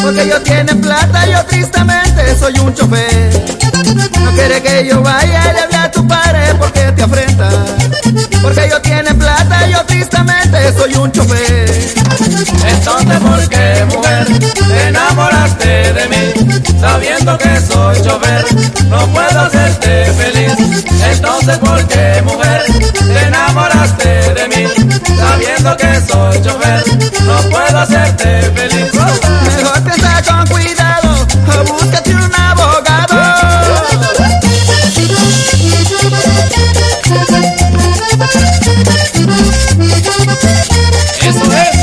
Porque ellos tienen plata, yo tristemente soy un chofer. No quiere que yo vaya y le hable a tu padre porque te afrenta. Porque ellos tienen plata, yo tristemente soy un chofer. Entonces, ¿por qué, mujer, te enamoraste de mí? Sabiendo que soy chofer, no puedo hacerte feliz. Entonces, ¿por qué, mujer, te enamoraste de mí? Sabiendo que soy chofer, no puedo hacerte feliz. Mejor piensa con cuidado, o búscate un abogado. Eso es.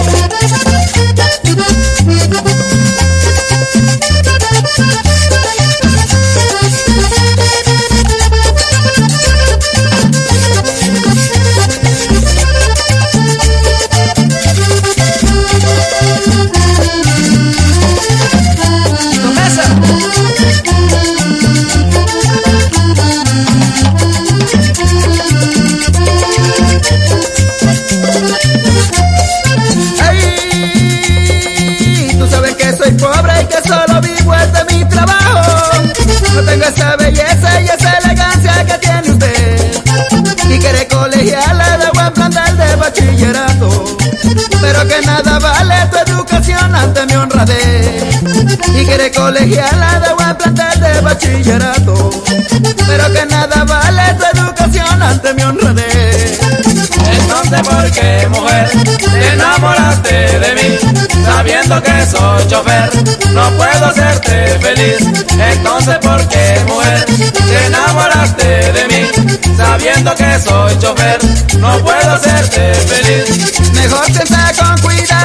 Soy pobre y que solo vivo es de mi trabajo. No tengo esa belleza y esa elegancia que tiene usted. Y quiere colegiala de buen plantel de bachillerato. Pero que nada vale tu educación ante mi honradez. Y quiere colegiala de buen plantel de bachillerato. Pero que nada vale tu educación ante mi honradez. Entonces, ¿por qué, mujer, te enamoraste de mí? Sabiendo que soy chofer, no puedo hacerte feliz. Entonces, ¿por qué, mujer, te enamoraste de mí? Sabiendo que soy chofer, no puedo hacerte feliz. Mejor piensa con cuidado.